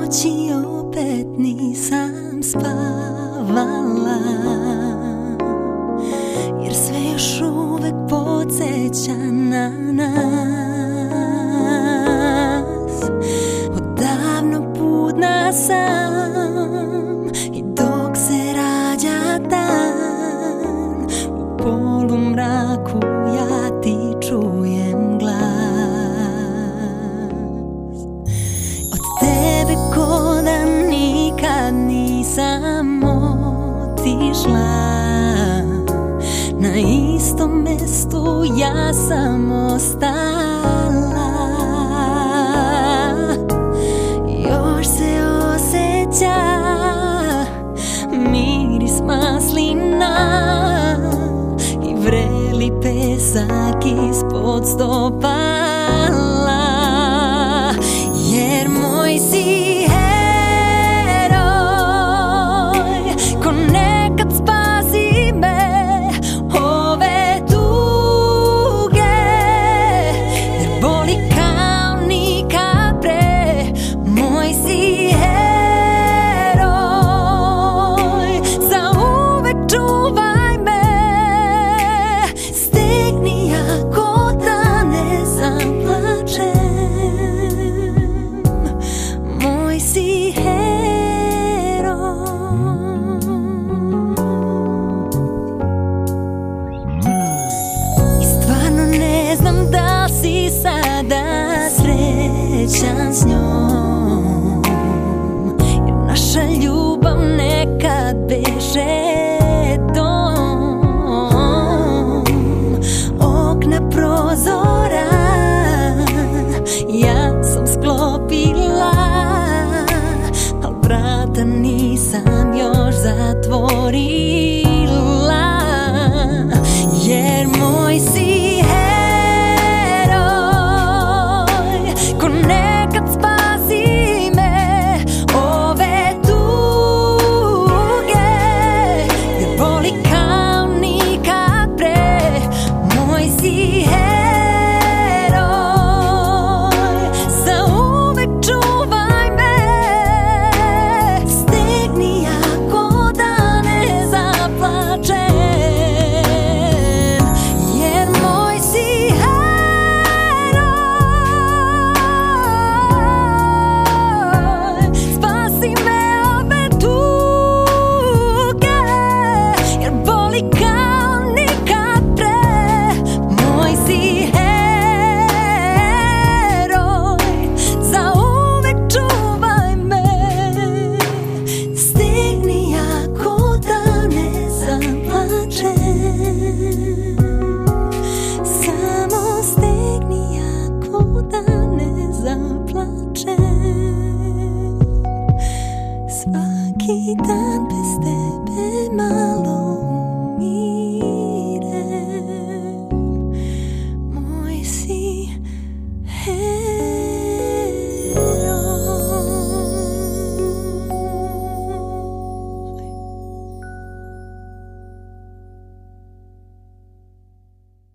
noći opet nisam spavala, jer sve još uvek podsjeća na nas. Odavno budna sam i dok se rađa dan, u polumraku ja ti čujem glas. Od tebe ko da nikad nisam otišla, na istom mestu ja sam ostala. Još se osjeća miris maslina i vreli pesak ispod stopala, jer moj si heroj ko nekad spasi me ove tuge, jer boli kao nikad pre. Moj si heroj, zauvek čuvaj me, stegni jako da ne zaplačem. Moj si heroj. I stvarno ne znam da si sada srećan s njom, jer naša ljubav nekad beše dom. Okna, prozora ja sam sklopila, al vrata nisam još zatvorila, jer moj si heroj ko nekad spasi me ove tuge, jer boli kao nikad pre. Moj si heroj, zauvek čuvaj me, stegni jako da ne zaplačem, jer moj si heroj, spasi me ove tuge, jer boli kao nikad pre. Moj si heroj, zauvek čuvaj me, stegni jako da ne zaplačem, samo stegni jako da ne zaplačem. Svaki dan